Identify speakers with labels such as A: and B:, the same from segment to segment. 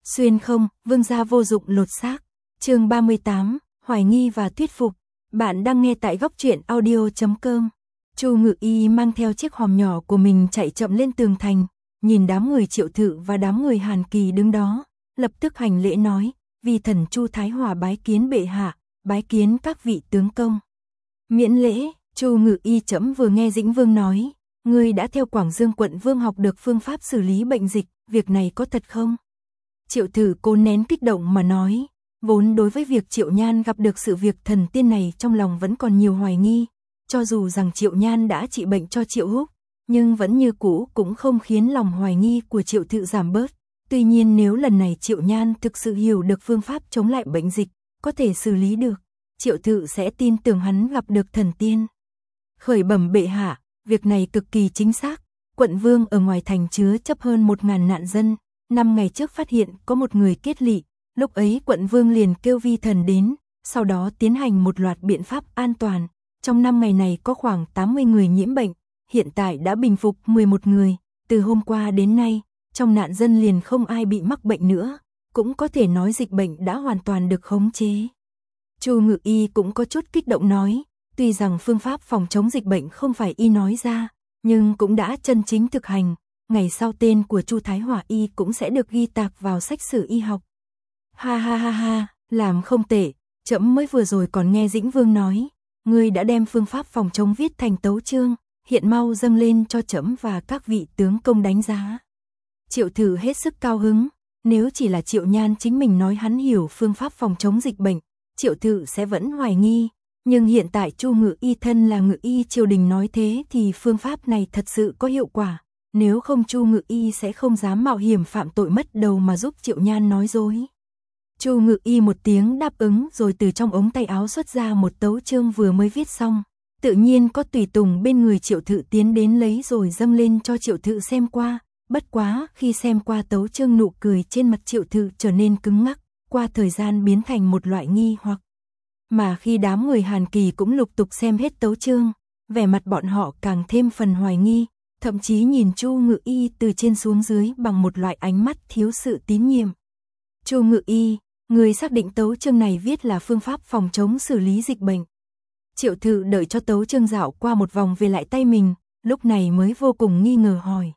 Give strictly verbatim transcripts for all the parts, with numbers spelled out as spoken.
A: Xuyên không, vương gia vô dụng lột xác. Chương ba mươi tám, hoài nghi và thuyết phục. Bạn đang nghe tại góc truyện audio chấm com. Chu Ngự Y mang theo chiếc hòm nhỏ của mình chạy chậm lên tường thành, nhìn đám người Triệu Thự và đám người Hàn Kỳ đứng đó, lập tức hành lễ nói: "Vi thần Chu Thái Hòa bái kiến bệ hạ, bái kiến các vị tướng công." Miễn lễ. Chu Ngự Y trẫm vừa nghe Dĩnh Vương nói, ngươi đã theo Quảng Dương quận vương học được phương pháp xử lý bệnh dịch, việc này có thật không? Triệu Thự cố nén kích động mà nói, vốn đối với việc Triệu Nhan gặp được sự việc thần tiên này trong lòng vẫn còn nhiều hoài nghi, cho dù rằng Triệu Nhan đã trị bệnh cho Triệu Húc, nhưng vẫn như cũ cũng không khiến lòng hoài nghi của Triệu Thự giảm bớt. Tuy nhiên nếu lần này Triệu Nhan thực sự hiểu được phương pháp chống lại bệnh dịch, có thể xử lý được, Triệu Thự sẽ tin tưởng hắn gặp được thần tiên. Khởi bẩm bệ hạ, việc này cực kỳ chính xác. Quận vương ở ngoài thành chứa chấp hơn một ngàn nạn dân, năm ngày trước phát hiện có một người kết lị, lúc ấy quận vương liền kêu vi thần đến, sau đó tiến hành một loạt biện pháp an toàn. Trong năm ngày này có khoảng tám mươi người nhiễm bệnh, hiện tại đã bình phục mười một người, từ hôm qua đến nay, trong nạn dân liền không ai bị mắc bệnh nữa, cũng có thể nói dịch bệnh đã hoàn toàn được khống chế. Chu Ngự Y cũng có chút kích động nói, tuy rằng phương pháp phòng chống dịch bệnh không phải y nói ra, nhưng cũng đã chân chính thực hành, ngày sau tên của Chu Thái Hòa y cũng sẽ được ghi tạc vào sách sử y học. Ha ha ha ha, làm không tệ, trẫm mới vừa rồi còn nghe Dĩnh Vương nói, ngươi đã đem phương pháp phòng chống viết thành tấu chương, hiện mau dâng lên cho trẫm và các vị tướng công đánh giá. Triệu Thự hết sức cao hứng, nếu chỉ là Triệu Nhan chính mình nói hắn hiểu phương pháp phòng chống dịch bệnh, Triệu Thự sẽ vẫn hoài nghi, nhưng hiện tại Chu Ngự Y thân là Ngự Y triều đình nói thế thì phương pháp này thật sự có hiệu quả, nếu không Chu Ngự Y sẽ không dám mạo hiểm phạm tội mất đầu mà giúp Triệu Nhan nói dối. Chu Ngự Y một tiếng đáp ứng rồi từ trong ống tay áo xuất ra một tấu chương vừa mới viết xong, tự nhiên có tùy tùng bên người Triệu Thự tiến đến lấy rồi dâng lên cho Triệu Thự xem qua, bất quá khi xem qua tấu chương nụ cười trên mặt Triệu Thự trở nên cứng ngắc, qua thời gian biến thành một loại nghi hoặc. Mà khi đám người Hàn Kỳ cũng lục tục xem hết tấu chương, vẻ mặt bọn họ càng thêm phần hoài nghi, thậm chí nhìn Chu Ngự Y từ trên xuống dưới bằng một loại ánh mắt thiếu sự tín nhiệm. Chu Ngự Y, người xác định tấu chương này viết là phương pháp phòng chống xử lý dịch bệnh. Triệu Thự đợi cho tấu chương dạo qua một vòng về lại tay mình, lúc này mới vô cùng nghi ngờ hỏi.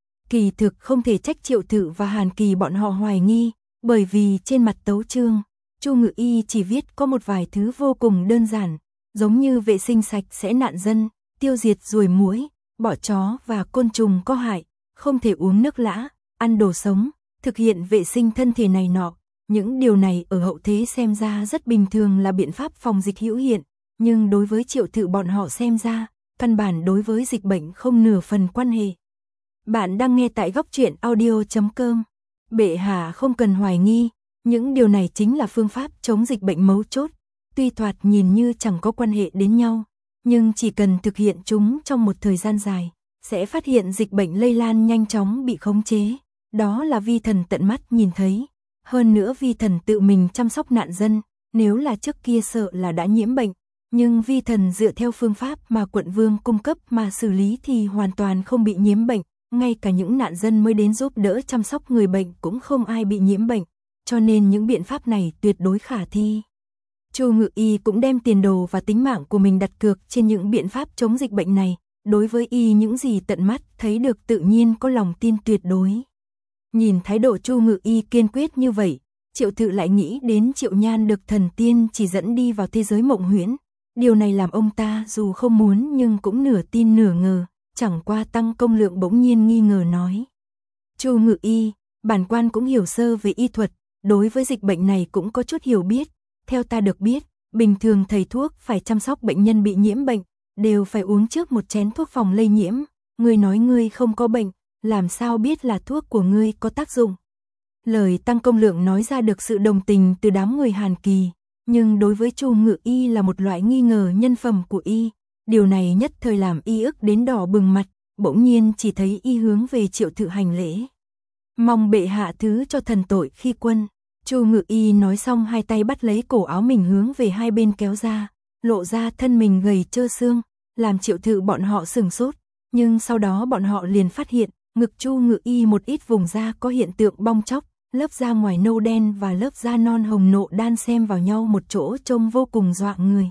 A: Kỳ thực không thể trách Triệu Thự và Hàn Kỳ bọn họ hoài nghi, bởi vì trên mặt tấu chương, Chu Ngự Y chỉ viết có một vài thứ vô cùng đơn giản, giống như vệ sinh sạch sẽ nạn dân, tiêu diệt ruồi muỗi, bọ chó và côn trùng có hại, không thể uống nước lã, ăn đồ sống, thực hiện vệ sinh thân thể này nọ. Những điều này ở hậu thế xem ra rất bình thường là biện pháp phòng dịch hữu hiện, nhưng đối với Triệu Thự bọn họ xem ra, căn bản đối với dịch bệnh không nửa phần quan hệ. Bạn đang nghe tại góc truyện audio chấm com. Bệ hạ không cần hoài nghi, những điều này chính là phương pháp chống dịch bệnh mấu chốt, tuy thoạt nhìn như chẳng có quan hệ đến nhau, nhưng chỉ cần thực hiện chúng trong một thời gian dài, sẽ phát hiện dịch bệnh lây lan nhanh chóng bị khống chế, đó là vi thần tận mắt nhìn thấy. Hơn nữa vi thần tự mình chăm sóc nạn dân, nếu là trước kia sợ là đã nhiễm bệnh, nhưng vi thần dựa theo phương pháp mà quận vương cung cấp mà xử lý thì hoàn toàn không bị nhiễm bệnh, ngay cả những nạn dân mới đến giúp đỡ chăm sóc người bệnh cũng không ai bị nhiễm bệnh, cho nên những biện pháp này tuyệt đối khả thi. Chu Ngự Y cũng đem tiền đồ và tính mạng của mình đặt cược trên những biện pháp chống dịch bệnh này, đối với y những gì tận mắt thấy được tự nhiên có lòng tin tuyệt đối. Nhìn thái độ Chu Ngự Y kiên quyết như vậy, Triệu Thự lại nghĩ đến Triệu Nhan được thần tiên chỉ dẫn đi vào thế giới mộng huyễn. Điều này làm ông ta dù không muốn nhưng cũng nửa tin nửa ngờ, chẳng qua Tăng Công Lượng bỗng nhiên nghi ngờ nói. Chu Ngự Y, bản quan cũng hiểu sơ về y thuật, đối với dịch bệnh này cũng có chút hiểu biết. Theo ta được biết, bình thường thầy thuốc phải chăm sóc bệnh nhân bị nhiễm bệnh, đều phải uống trước một chén thuốc phòng lây nhiễm. Ngươi nói ngươi không có bệnh, làm sao biết là thuốc của ngươi có tác dụng? Lời Tăng Công Lượng nói ra được sự đồng tình từ đám người Hàn Kỳ, nhưng đối với Chu Ngự Y là một loại nghi ngờ nhân phẩm của y, điều này nhất thời làm y ức đến đỏ bừng mặt, bỗng nhiên chỉ thấy y hướng về Triệu Thự hành lễ. Mong bệ hạ thứ cho thần tội khi quân. Chu Ngự Y nói xong hai tay bắt lấy cổ áo mình hướng về hai bên kéo ra, lộ ra thân mình gầy trơ xương, làm Triệu Thự bọn họ sửng sốt, nhưng sau đó bọn họ liền phát hiện, ngực Chu Ngự Y một ít vùng da có hiện tượng bong tróc, lớp da ngoài nâu đen và lớp da non hồng nộ đan xen vào nhau một chỗ trông vô cùng dọa người.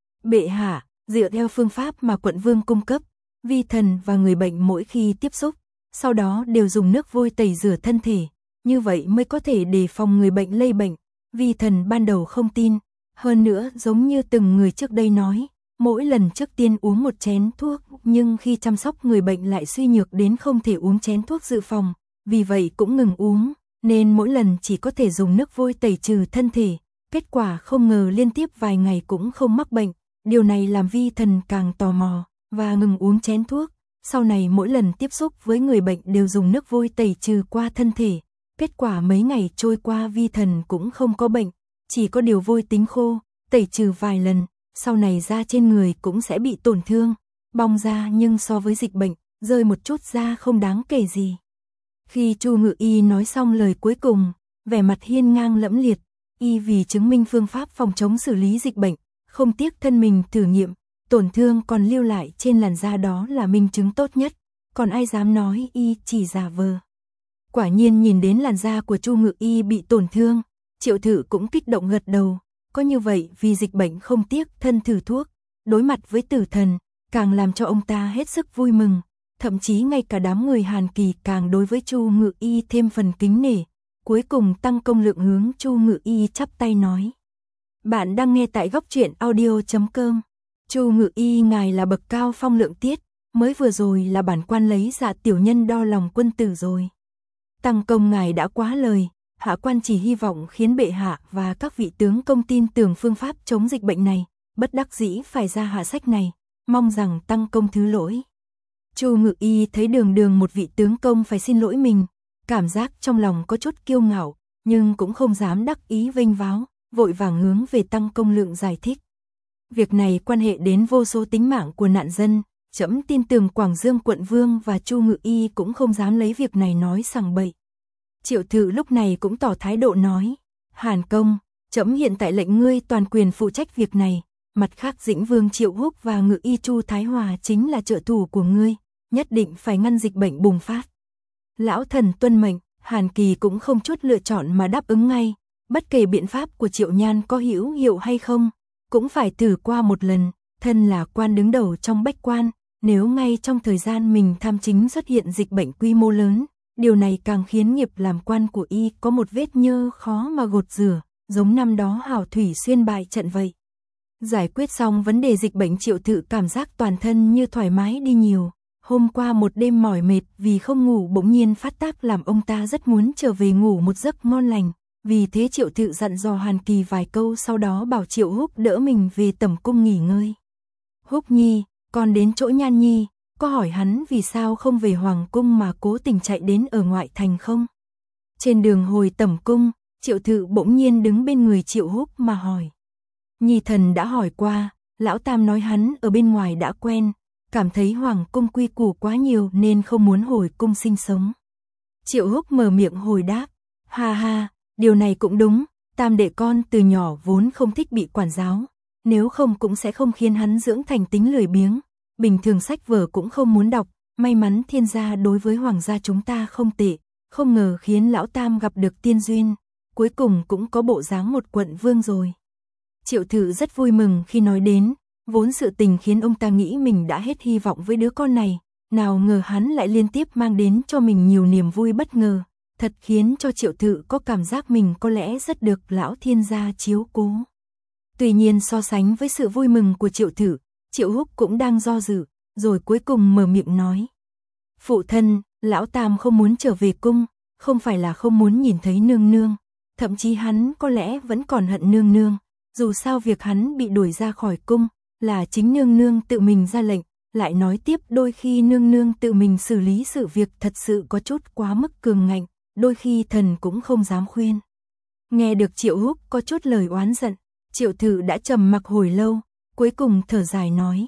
A: Bệ hạ, dựa theo phương pháp mà quận vương cung cấp, vi thần và người bệnh mỗi khi tiếp xúc, sau đó đều dùng nước vôi tẩy rửa thân thể, như vậy mới có thể đề phòng người bệnh lây bệnh. Vi thần ban đầu không tin, hơn nữa giống như từng người trước đây nói, mỗi lần trước tiên uống một chén thuốc, nhưng khi chăm sóc người bệnh lại suy nhược đến không thể uống chén thuốc dự phòng, vì vậy cũng ngừng uống, nên mỗi lần chỉ có thể dùng nước vôi tẩy trừ thân thể, kết quả không ngờ liên tiếp vài ngày cũng không mắc bệnh, điều này làm vi thần càng tò mò, và ngừng uống chén thuốc, sau này mỗi lần tiếp xúc với người bệnh đều dùng nước vôi tẩy trừ qua thân thể, kết quả mấy ngày trôi qua vi thần cũng không có bệnh, chỉ có điều vôi tính khô, tẩy trừ vài lần, sau này da trên người cũng sẽ bị tổn thương, bong da nhưng so với dịch bệnh, rơi một chút da không đáng kể gì. Khi Chu Ngự Y nói xong lời cuối cùng, vẻ mặt hiên ngang lẫm liệt, y vì chứng minh phương pháp phòng chống xử lý dịch bệnh, không tiếc thân mình thử nghiệm, tổn thương còn lưu lại trên làn da đó là minh chứng tốt nhất, còn ai dám nói y chỉ giả vờ. Quả nhiên nhìn đến làn da của Chu Ngự Y bị tổn thương, Triệu Thự cũng kích động gật đầu, có như vậy vì dịch bệnh không tiếc thân thử thuốc, đối mặt với tử thần, càng làm cho ông ta hết sức vui mừng, thậm chí ngay cả đám người Hàn Kỳ càng đối với Chu Ngự Y thêm phần kính nể, cuối cùng tăng công lượng hướng Chu Ngự Y chắp tay nói. Bạn đang nghe tại góc truyện audio chấm com. Chu Ngự Y ngài là bậc cao phong lượng tiết, mới vừa rồi là bản quan lấy dạ tiểu nhân đo lòng quân tử rồi. Tăng công ngài đã quá lời, hạ quan chỉ hy vọng khiến bệ hạ và các vị tướng công tin tưởng phương pháp chống dịch bệnh này, bất đắc dĩ phải ra hạ sách này, mong rằng tăng công thứ lỗi. Chu Ngự Y thấy đường đường một vị tướng công phải xin lỗi mình, cảm giác trong lòng có chút kiêu ngạo, nhưng cũng không dám đắc ý vênh váo, vội vàng hướng về tăng công lượng giải thích. Việc này quan hệ đến vô số tính mạng của nạn dân, trẫm tin tưởng Quảng Dương quận vương và Chu Ngự Y cũng không dám lấy việc này nói sằng bậy. Triệu Thự lúc này cũng tỏ thái độ nói, Hàn công, trẫm hiện tại lệnh ngươi toàn quyền phụ trách việc này, mặt khác Dĩnh Vương Triệu Húc và Ngự Y Chu Thái Hòa chính là trợ thủ của ngươi, nhất định phải ngăn dịch bệnh bùng phát. Lão thần tuân mệnh, Hàn Kỳ cũng không chút lựa chọn mà đáp ứng ngay, bất kể biện pháp của Triệu Nhan có hữu hiệu hay không, cũng phải thử qua một lần, thân là quan đứng đầu trong bách quan, nếu ngay trong thời gian mình tham chính xuất hiện dịch bệnh quy mô lớn, điều này càng khiến nghiệp làm quan của y có một vết nhơ khó mà gột rửa, giống năm đó Hảo Thủy Xuyên bại trận vậy. Giải quyết xong vấn đề dịch bệnh, Triệu Thự cảm giác toàn thân như thoải mái đi nhiều. Hôm qua một đêm mỏi mệt vì không ngủ bỗng nhiên phát tác làm ông ta rất muốn trở về ngủ một giấc ngon lành. Vì thế Triệu Thự dặn dò Hàn Kỳ vài câu, sau đó bảo Triệu Húc đỡ mình về tẩm cung nghỉ ngơi. Húc nhi, con đến chỗ Nhan nhi, có hỏi hắn vì sao không về hoàng cung mà cố tình chạy đến ở ngoại thành không? Trên đường hồi tẩm cung, Triệu Thự bỗng nhiên đứng bên người Triệu Húc mà hỏi. Nhi thần đã hỏi qua, lão tam nói hắn ở bên ngoài đã quen, cảm thấy hoàng cung quy củ quá nhiều nên không muốn hồi cung sinh sống. Triệu Húc mở miệng hồi đáp, ha ha, điều này cũng đúng, tam đệ con từ nhỏ vốn không thích bị quản giáo, nếu không cũng sẽ không khiến hắn dưỡng thành tính lười biếng, bình thường sách vở cũng không muốn đọc, may mắn thiên gia đối với hoàng gia chúng ta không tệ, không ngờ khiến lão tam gặp được tiên duyên, cuối cùng cũng có bộ dáng một quận vương rồi. Triệu Thự rất vui mừng khi nói đến, vốn sự tình khiến ông ta nghĩ mình đã hết hy vọng với đứa con này, nào ngờ hắn lại liên tiếp mang đến cho mình nhiều niềm vui bất ngờ, thật khiến cho Triệu Thự có cảm giác mình có lẽ rất được lão thiên gia chiếu cố. Tuy nhiên so sánh với sự vui mừng của Triệu Thự, Triệu Húc cũng đang do dự, rồi cuối cùng mở miệng nói. Phụ thân, lão tam không muốn trở về cung, không phải là không muốn nhìn thấy nương nương, thậm chí hắn có lẽ vẫn còn hận nương nương, dù sao việc hắn bị đuổi ra khỏi cung, là chính nương nương tự mình ra lệnh, lại nói tiếp đôi khi nương nương tự mình xử lý sự việc thật sự có chút quá mức cường ngạnh, đôi khi thần cũng không dám khuyên. Nghe được Triệu Húc có chút lời oán giận, Triệu Thự đã trầm mặc hồi lâu, cuối cùng thở dài nói.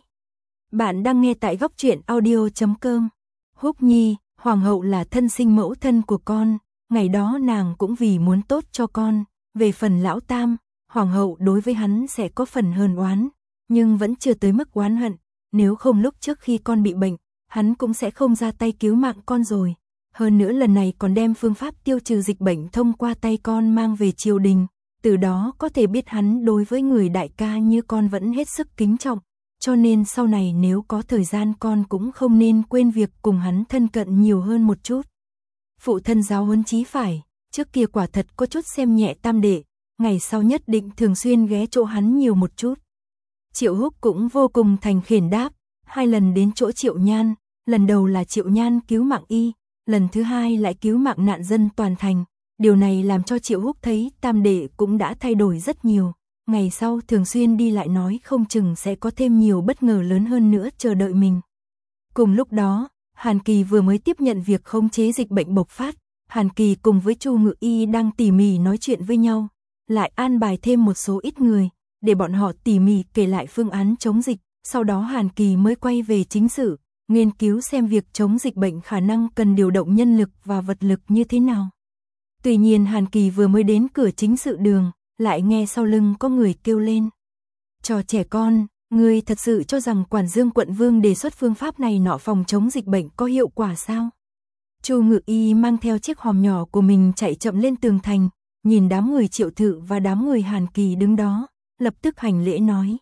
A: Bạn đang nghe tại góc truyện audio chấm com. Húc nhi, hoàng hậu là thân sinh mẫu thân của con, ngày đó nàng cũng vì muốn tốt cho con, về phần lão tam, hoàng hậu đối với hắn sẽ có phần hờn oán, nhưng vẫn chưa tới mức oán hận, nếu không lúc trước khi con bị bệnh, hắn cũng sẽ không ra tay cứu mạng con rồi. Hơn nữa lần này còn đem phương pháp tiêu trừ dịch bệnh thông qua tay con mang về triều đình, từ đó có thể biết hắn đối với người đại ca như con vẫn hết sức kính trọng, cho nên sau này nếu có thời gian con cũng không nên quên việc cùng hắn thân cận nhiều hơn một chút. Phụ thân giáo huấn chí phải, trước kia quả thật có chút xem nhẹ Tam đệ, ngày sau nhất định thường xuyên ghé chỗ hắn nhiều một chút. Triệu Húc cũng vô cùng thành khiển đáp, hai lần đến chỗ Triệu Nhan, lần đầu là Triệu Nhan cứu mạng y, lần thứ hai lại cứu mạng nạn dân toàn thành. Điều này làm cho Triệu Húc thấy Tam đệ cũng đã thay đổi rất nhiều, ngày sau thường xuyên đi lại nói không chừng sẽ có thêm nhiều bất ngờ lớn hơn nữa chờ đợi mình. Cùng lúc đó, Hàn Kỳ vừa mới tiếp nhận việc khống chế dịch bệnh bộc phát, Hàn Kỳ cùng với Chu Ngự Y đang tỉ mỉ nói chuyện với nhau, lại an bài thêm một số ít người, để bọn họ tỉ mỉ kể lại phương án chống dịch, sau đó Hàn Kỳ mới quay về chính sự, nghiên cứu xem việc chống dịch bệnh khả năng cần điều động nhân lực và vật lực như thế nào. Tuy nhiên Hàn Kỳ vừa mới đến cửa chính sự đường, lại nghe sau lưng có người kêu lên. Trò trẻ con, ngươi thật sự cho rằng Quản Dương quận vương đề xuất phương pháp này nọ phòng chống dịch bệnh có hiệu quả sao? Chu Ngự Y mang theo chiếc hòm nhỏ của mình chạy chậm lên tường thành, nhìn đám người Triệu Thự và đám người Hàn Kỳ đứng đó, lập tức hành lễ nói.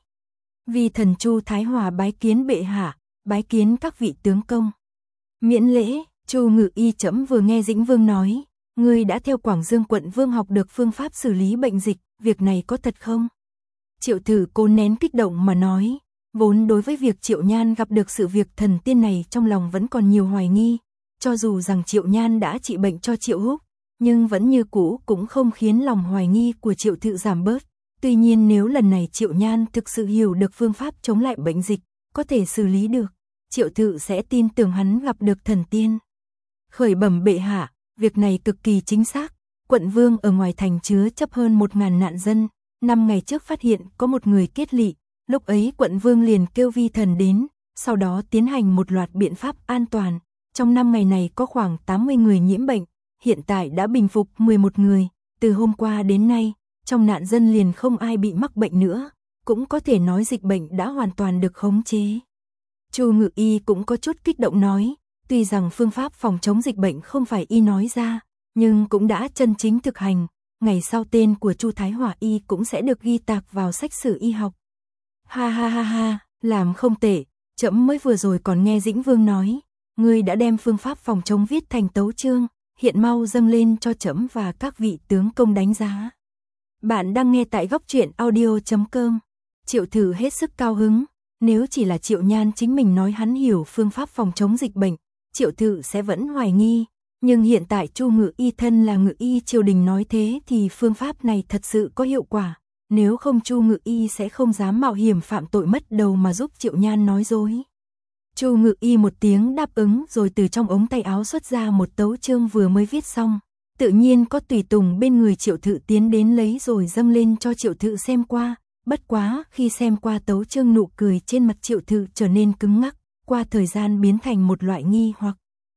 A: Vi thần Chu Thái Hòa bái kiến bệ hạ, bái kiến các vị tướng công. Miễn lễ, Chu Ngự Y chấm vừa nghe Dĩnh Vương nói, ngươi đã theo Quảng Dương quận vương học được phương pháp xử lý bệnh dịch, việc này có thật không? Triệu Thử cố nén kích động mà nói, vốn đối với việc Triệu Nhan gặp được sự việc thần tiên này trong lòng vẫn còn nhiều hoài nghi, cho dù rằng Triệu Nhan đã trị bệnh cho Triệu Húc, nhưng vẫn như cũ cũng không khiến lòng hoài nghi của Triệu Thự giảm bớt. Tuy nhiên nếu lần này Triệu Nhan thực sự hiểu được phương pháp chống lại bệnh dịch, có thể xử lý được, Triệu Thự sẽ tin tưởng hắn gặp được thần tiên. Khởi bẩm bệ hạ, việc này cực kỳ chính xác, quận vương ở ngoài thành chứa chấp hơn một ngàn nạn dân, năm ngày trước phát hiện có một người kết lị, lúc ấy quận vương liền kêu vi thần đến, sau đó tiến hành một loạt biện pháp an toàn, trong năm ngày này có khoảng tám mươi người nhiễm bệnh, hiện tại đã bình phục mười một người, từ hôm qua đến nay, trong nạn dân liền không ai bị mắc bệnh nữa, cũng có thể nói dịch bệnh đã hoàn toàn được khống chế. Chu Ngự Y cũng có chút kích động nói, tuy rằng phương pháp phòng chống dịch bệnh không phải y nói ra, nhưng cũng đã chân chính thực hành, ngày sau tên của Chu Thái Hòa y cũng sẽ được ghi tạc vào sách sử y học. Ha ha ha ha, làm không tệ, trẫm mới vừa rồi còn nghe Dĩnh Vương nói, ngươi đã đem phương pháp phòng chống viết thành tấu chương, hiện mau dâng lên cho trẫm và các vị tướng công đánh giá. Bạn đang nghe tại góc truyện audio chấm com. Triệu Thử hết sức cao hứng, nếu chỉ là Triệu Nhan chính mình nói hắn hiểu phương pháp phòng chống dịch bệnh, Triệu Thự sẽ vẫn hoài nghi, nhưng hiện tại Chu Ngự Y thân là Ngự Y triều đình nói thế thì phương pháp này thật sự có hiệu quả, nếu không Chu Ngự Y sẽ không dám mạo hiểm phạm tội mất đầu mà giúp Triệu Nhan nói dối. Chu Ngự Y một tiếng đáp ứng rồi từ trong ống tay áo xuất ra một tấu chương vừa mới viết xong, tự nhiên có tùy tùng bên người Triệu Thự tiến đến lấy rồi dâng lên cho Triệu Thự xem qua, bất quá khi xem qua tấu chương nụ cười trên mặt Triệu Thự trở nên cứng ngắc, qua thời gian biến thành một loại nghi hoặc.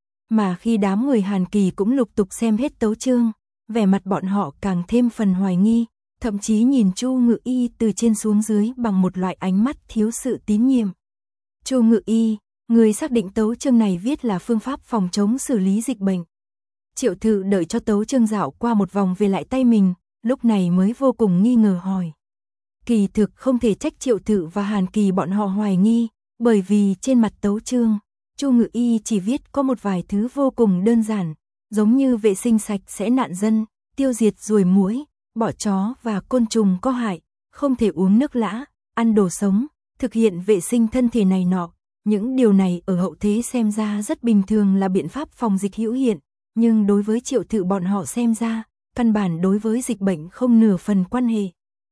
A: Mà khi đám người Hàn Kỳ cũng lục tục xem hết tấu chương, vẻ mặt bọn họ càng thêm phần hoài nghi, thậm chí nhìn Chu Ngự Y từ trên xuống dưới bằng một loại ánh mắt thiếu sự tín nhiệm. Chu Ngự Y, người xác định tấu chương này viết là phương pháp phòng chống xử lý dịch bệnh. Triệu Thự đợi cho tấu chương dạo qua một vòng về lại tay mình, lúc này mới vô cùng nghi ngờ hỏi. Kỳ thực không thể trách Triệu Thự và Hàn Kỳ bọn họ hoài nghi, bởi vì trên mặt tấu chương, Chu Ngự Y chỉ viết có một vài thứ vô cùng đơn giản, giống như vệ sinh sạch sẽ nạn dân, tiêu diệt ruồi muỗi, bọ chó và côn trùng có hại, không thể uống nước lã, ăn đồ sống, thực hiện vệ sinh thân thể này nọ. Những điều này ở hậu thế xem ra rất bình thường là biện pháp phòng dịch hữu hiện, nhưng đối với Triệu Thự bọn họ xem ra, căn bản đối với dịch bệnh không nửa phần quan hệ.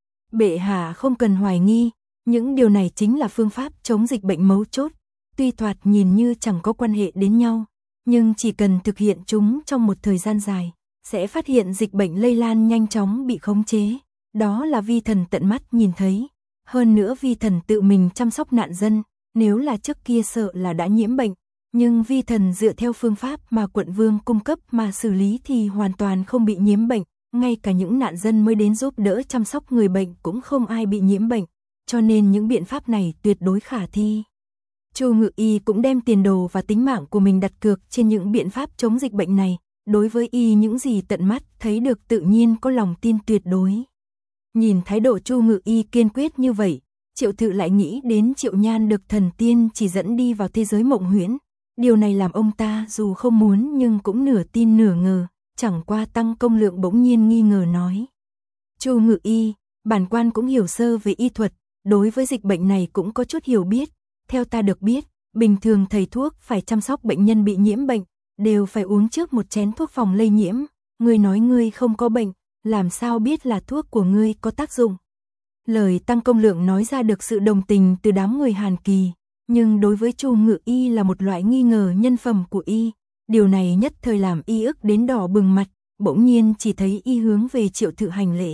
A: Bệ hạ không cần hoài nghi, những điều này chính là phương pháp chống dịch bệnh mấu chốt, tuy thoạt nhìn như chẳng có quan hệ đến nhau, nhưng chỉ cần thực hiện chúng trong một thời gian dài, sẽ phát hiện dịch bệnh lây lan nhanh chóng bị khống chế, đó là vi thần tận mắt nhìn thấy. Hơn nữa vi thần tự mình chăm sóc nạn dân, nếu là trước kia sợ là đã nhiễm bệnh, nhưng vi thần dựa theo phương pháp mà quận vương cung cấp mà xử lý thì hoàn toàn không bị nhiễm bệnh, ngay cả những nạn dân mới đến giúp đỡ chăm sóc người bệnh cũng không ai bị nhiễm bệnh, cho nên những biện pháp này tuyệt đối khả thi. Chu Ngự Y cũng đem tiền đồ và tính mạng của mình đặt cược trên những biện pháp chống dịch bệnh này, đối với y những gì tận mắt thấy được tự nhiên có lòng tin tuyệt đối. Nhìn thái độ Chu Ngự Y kiên quyết như vậy, Triệu Thự lại nghĩ đến Triệu Nhan được thần tiên chỉ dẫn đi vào thế giới mộng huyễn. Điều này làm ông ta dù không muốn nhưng cũng nửa tin nửa ngờ, chẳng qua Tăng Công Lượng bỗng nhiên nghi ngờ nói. Chu Ngự Y, bản quan cũng hiểu sơ về y thuật, đối với dịch bệnh này cũng có chút hiểu biết. Theo ta được biết, bình thường thầy thuốc phải chăm sóc bệnh nhân bị nhiễm bệnh, đều phải uống trước một chén thuốc phòng lây nhiễm. Ngươi nói ngươi không có bệnh, làm sao biết là thuốc của ngươi có tác dụng? Lời Tăng Công Lượng nói ra được sự đồng tình từ đám người Hàn Kỳ, nhưng đối với Chu Ngự Y là một loại nghi ngờ nhân phẩm của y. Điều này nhất thời làm y ức đến đỏ bừng mặt, bỗng nhiên chỉ thấy y hướng về Triệu Thự hành lễ.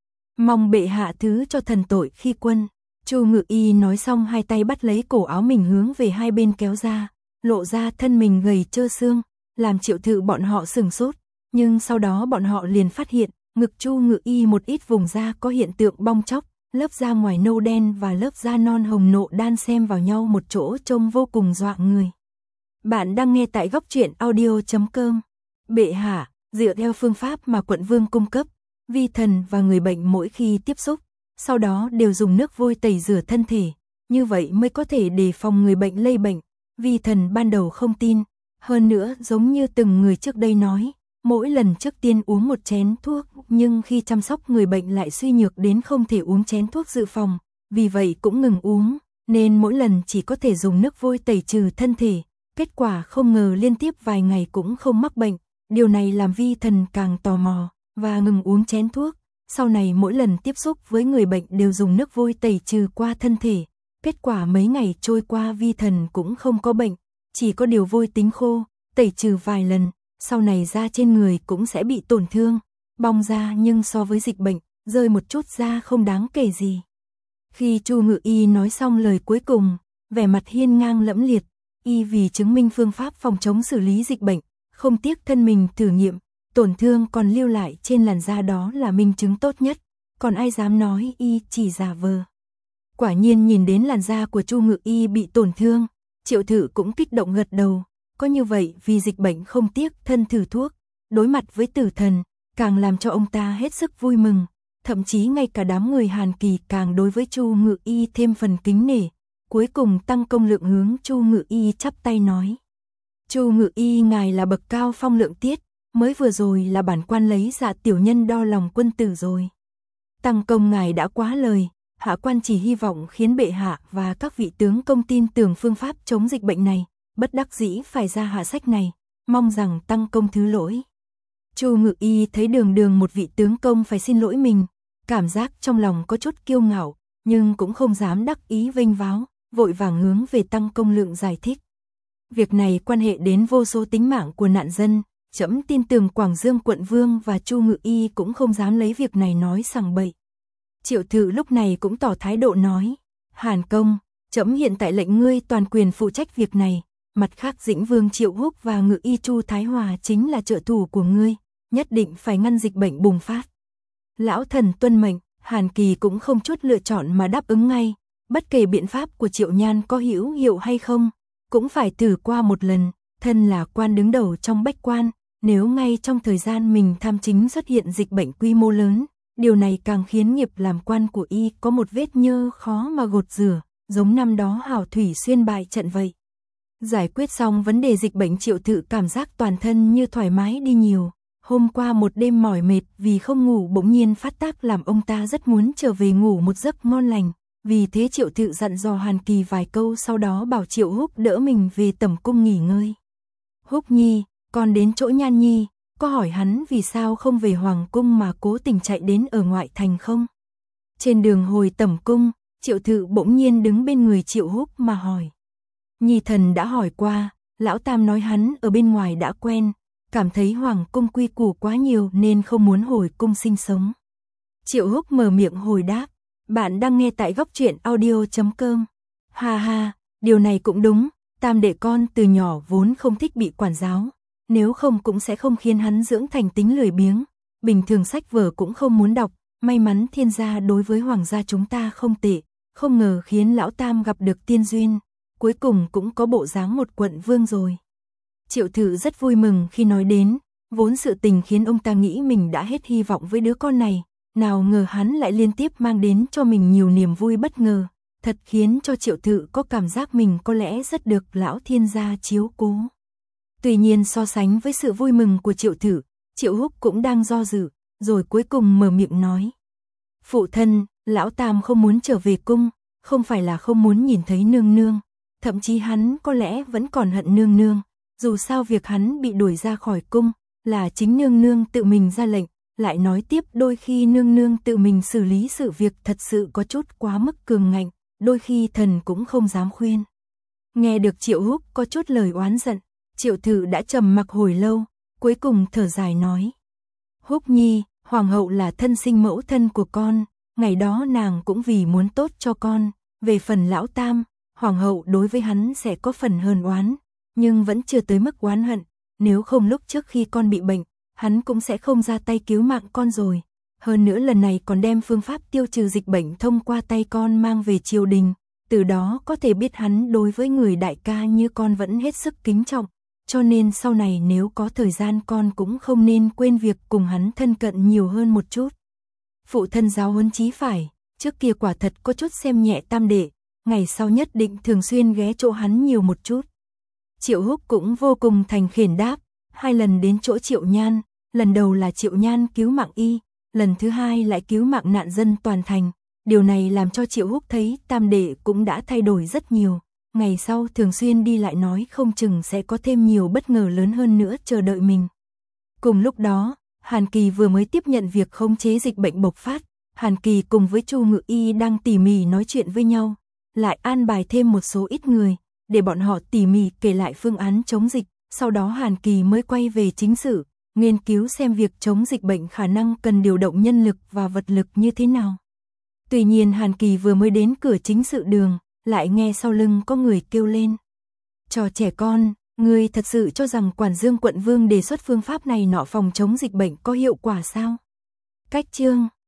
A: Mong bệ hạ thứ cho thần tội khi quân. Chu Ngự Y nói xong hai tay bắt lấy cổ áo mình hướng về hai bên kéo ra, lộ ra thân mình gầy trơ xương, làm Triệu Thự bọn họ sửng sốt, nhưng sau đó bọn họ liền phát hiện, ngực Chu Ngự Y một ít vùng da có hiện tượng bong tróc, lớp da ngoài nâu đen và lớp da non hồng nộ đan xen vào nhau một chỗ trông vô cùng dọa người. Bạn đang nghe tại góc truyện audio chấm com. Bệ hạ, dựa theo phương pháp mà quận vương cung cấp, vi thần và người bệnh mỗi khi tiếp xúc, sau đó đều dùng nước vôi tẩy rửa thân thể, như vậy mới có thể đề phòng người bệnh lây bệnh. Vi thần ban đầu không tin, hơn nữa giống như từng người trước đây nói, mỗi lần trước tiên uống một chén thuốc, nhưng khi chăm sóc người bệnh lại suy nhược đến không thể uống chén thuốc dự phòng, vì vậy cũng ngừng uống, nên mỗi lần chỉ có thể dùng nước vôi tẩy trừ thân thể. Kết quả không ngờ liên tiếp vài ngày cũng không mắc bệnh, điều này làm vi thần càng tò mò, và ngừng uống chén thuốc. Sau này mỗi lần tiếp xúc với người bệnh đều dùng nước vôi tẩy trừ qua thân thể. Kết quả mấy ngày trôi qua vi thần cũng không có bệnh, chỉ có điều vôi tính khô, tẩy trừ vài lần, sau này da trên người cũng sẽ bị tổn thương, bong da, nhưng so với dịch bệnh, rơi một chút da không đáng kể gì. Khi Chu Ngự Y nói xong lời cuối cùng, vẻ mặt hiên ngang lẫm liệt, y vì chứng minh phương pháp phòng chống xử lý dịch bệnh, không tiếc thân mình thử nghiệm, tổn thương còn lưu lại trên làn da đó là minh chứng tốt nhất, còn ai dám nói y chỉ giả vờ. Quả nhiên nhìn đến làn da của Chu Ngự Y bị tổn thương, Triệu Thự cũng kích động gật đầu, có như vậy vì dịch bệnh không tiếc thân thử thuốc, đối mặt với tử thần, càng làm cho ông ta hết sức vui mừng, thậm chí ngay cả đám người Hàn Kỳ càng đối với Chu Ngự Y thêm phần kính nể. Cuối cùng Tăng Công Lượng hướng Chu Ngự Y chắp tay nói. Chu Ngự Y, ngài là bậc cao phong lượng tiết, mới vừa rồi là bản quan lấy dạ tiểu nhân đo lòng quân tử rồi. Tăng công ngài đã quá lời, hạ quan chỉ hy vọng khiến bệ hạ và các vị tướng công tin tưởng phương pháp chống dịch bệnh này, bất đắc dĩ phải ra hạ sách này, mong rằng Tăng công thứ lỗi. Chu Ngự Y thấy đường đường một vị tướng công phải xin lỗi mình, cảm giác trong lòng có chút kiêu ngạo, nhưng cũng không dám đắc ý vênh váo, vội vàng hướng về Tăng Công Lượng giải thích. Việc này quan hệ đến vô số tính mạng của nạn dân, trẫm tin tưởng Quảng Dương quận vương và Chu Ngự Y cũng không dám lấy việc này nói sằng bậy. Triệu Thự lúc này cũng tỏ thái độ nói, Hàn công, trẫm hiện tại lệnh ngươi toàn quyền phụ trách việc này, mặt khác Dĩnh Vương Triệu Húc và Ngự Y Chu Thái Hòa chính là trợ thủ của ngươi, nhất định phải ngăn dịch bệnh bùng phát. Lão thần tuân mệnh, Hàn Kỳ cũng không chút lựa chọn mà đáp ứng ngay. Bất kể biện pháp của Triệu Nhan có hữu hiệu hay không, cũng phải thử qua một lần, thân là quan đứng đầu trong bách quan, nếu ngay trong thời gian mình tham chính xuất hiện dịch bệnh quy mô lớn, điều này càng khiến nghiệp làm quan của y có một vết nhơ khó mà gột rửa, giống năm đó Hảo Thủy Xuyên bại trận vậy. Giải quyết xong vấn đề dịch bệnh, Triệu Thự cảm giác toàn thân như thoải mái đi nhiều. Hôm qua một đêm mỏi mệt vì không ngủ bỗng nhiên phát tác làm ông ta rất muốn trở về ngủ một giấc ngon lành. Vì thế Triệu Thự dặn dò Hàn Kỳ vài câu, sau đó bảo Triệu Húc đỡ mình về tẩm cung nghỉ ngơi. Húc nhi, con đến chỗ Nhan nhi, có hỏi hắn vì sao không về hoàng cung mà cố tình chạy đến ở ngoại thành không? Trên đường hồi tẩm cung, Triệu Thự bỗng nhiên đứng bên người Triệu Húc mà hỏi. Nhi thần đã hỏi qua, lão tam nói hắn ở bên ngoài đã quen, cảm thấy hoàng cung quy củ quá nhiều nên không muốn hồi cung sinh sống. Triệu Húc mở miệng hồi đáp. Bạn đang nghe tại góc truyện audio chấm com. Ha ha, điều này cũng đúng, tam đệ con từ nhỏ vốn không thích bị quản giáo, nếu không cũng sẽ không khiến hắn dưỡng thành tính lười biếng, bình thường sách vở cũng không muốn đọc, may mắn thiên gia đối với hoàng gia chúng ta không tệ, không ngờ khiến lão tam gặp được tiên duyên, cuối cùng cũng có bộ dáng một quận vương rồi. Triệu Thự rất vui mừng khi nói đến, vốn sự tình khiến ông ta nghĩ mình đã hết hy vọng với đứa con này, nào ngờ hắn lại liên tiếp mang đến cho mình nhiều niềm vui bất ngờ, thật khiến cho Triệu Thự có cảm giác mình có lẽ rất được lão thiên gia chiếu cố. Tuy nhiên so sánh với sự vui mừng của Triệu Thự, Triệu Húc cũng đang do dự, rồi cuối cùng mở miệng nói. Phụ thân, lão Tam không muốn trở về cung, không phải là không muốn nhìn thấy nương nương, thậm chí hắn có lẽ vẫn còn hận nương nương, dù sao việc hắn bị đuổi ra khỏi cung, là chính nương nương tự mình ra lệnh, lại nói tiếp đôi khi nương nương tự mình xử lý sự việc thật sự có chút quá mức cường ngạnh, đôi khi thần cũng không dám khuyên. Nghe được Triệu Húc có chút lời oán giận, Triệu Thự đã trầm mặc hồi lâu, cuối cùng thở dài nói. Húc nhi, hoàng hậu là thân sinh mẫu thân của con, ngày đó nàng cũng vì muốn tốt cho con, về phần lão Tam, hoàng hậu đối với hắn sẽ có phần hờn oán, nhưng vẫn chưa tới mức oán hận, nếu không lúc trước khi con bị bệnh, hắn cũng sẽ không ra tay cứu mạng con rồi. Hơn nữa lần này còn đem phương pháp tiêu trừ dịch bệnh thông qua tay con mang về triều đình, từ đó có thể biết hắn đối với người đại ca như con vẫn hết sức kính trọng, cho nên sau này nếu có thời gian con cũng không nên quên việc cùng hắn thân cận nhiều hơn một chút. Phụ thân giáo huấn chí phải, trước kia quả thật có chút xem nhẹ Tam đệ, ngày sau nhất định thường xuyên ghé chỗ hắn nhiều một chút. Triệu Húc cũng vô cùng thành khẩn đáp, hai lần đến chỗ Triệu Nhan, lần đầu là Triệu Nhan cứu mạng y, lần thứ hai lại cứu mạng nạn dân toàn thành. Điều này làm cho Triệu Húc thấy Tam đệ cũng đã thay đổi rất nhiều, ngày sau thường xuyên đi lại nói không chừng sẽ có thêm nhiều bất ngờ lớn hơn nữa chờ đợi mình. Cùng lúc đó, Hàn Kỳ vừa mới tiếp nhận việc khống chế dịch bệnh bộc phát, Hàn Kỳ cùng với Chu Ngự Y đang tỉ mỉ nói chuyện với nhau, lại an bài thêm một số ít người, để bọn họ tỉ mỉ kể lại phương án chống dịch, sau đó Hàn Kỳ mới quay về chính sự, nghiên cứu xem việc chống dịch bệnh khả năng cần điều động nhân lực và vật lực như thế nào. Tuy nhiên Hàn Kỳ vừa mới đến cửa chính sự đường, lại nghe sau lưng có người kêu lên. Trò trẻ con, ngươi thật sự cho rằng Quản Dương quận vương đề xuất phương pháp này nọ phòng chống dịch bệnh có hiệu quả sao? Cách chương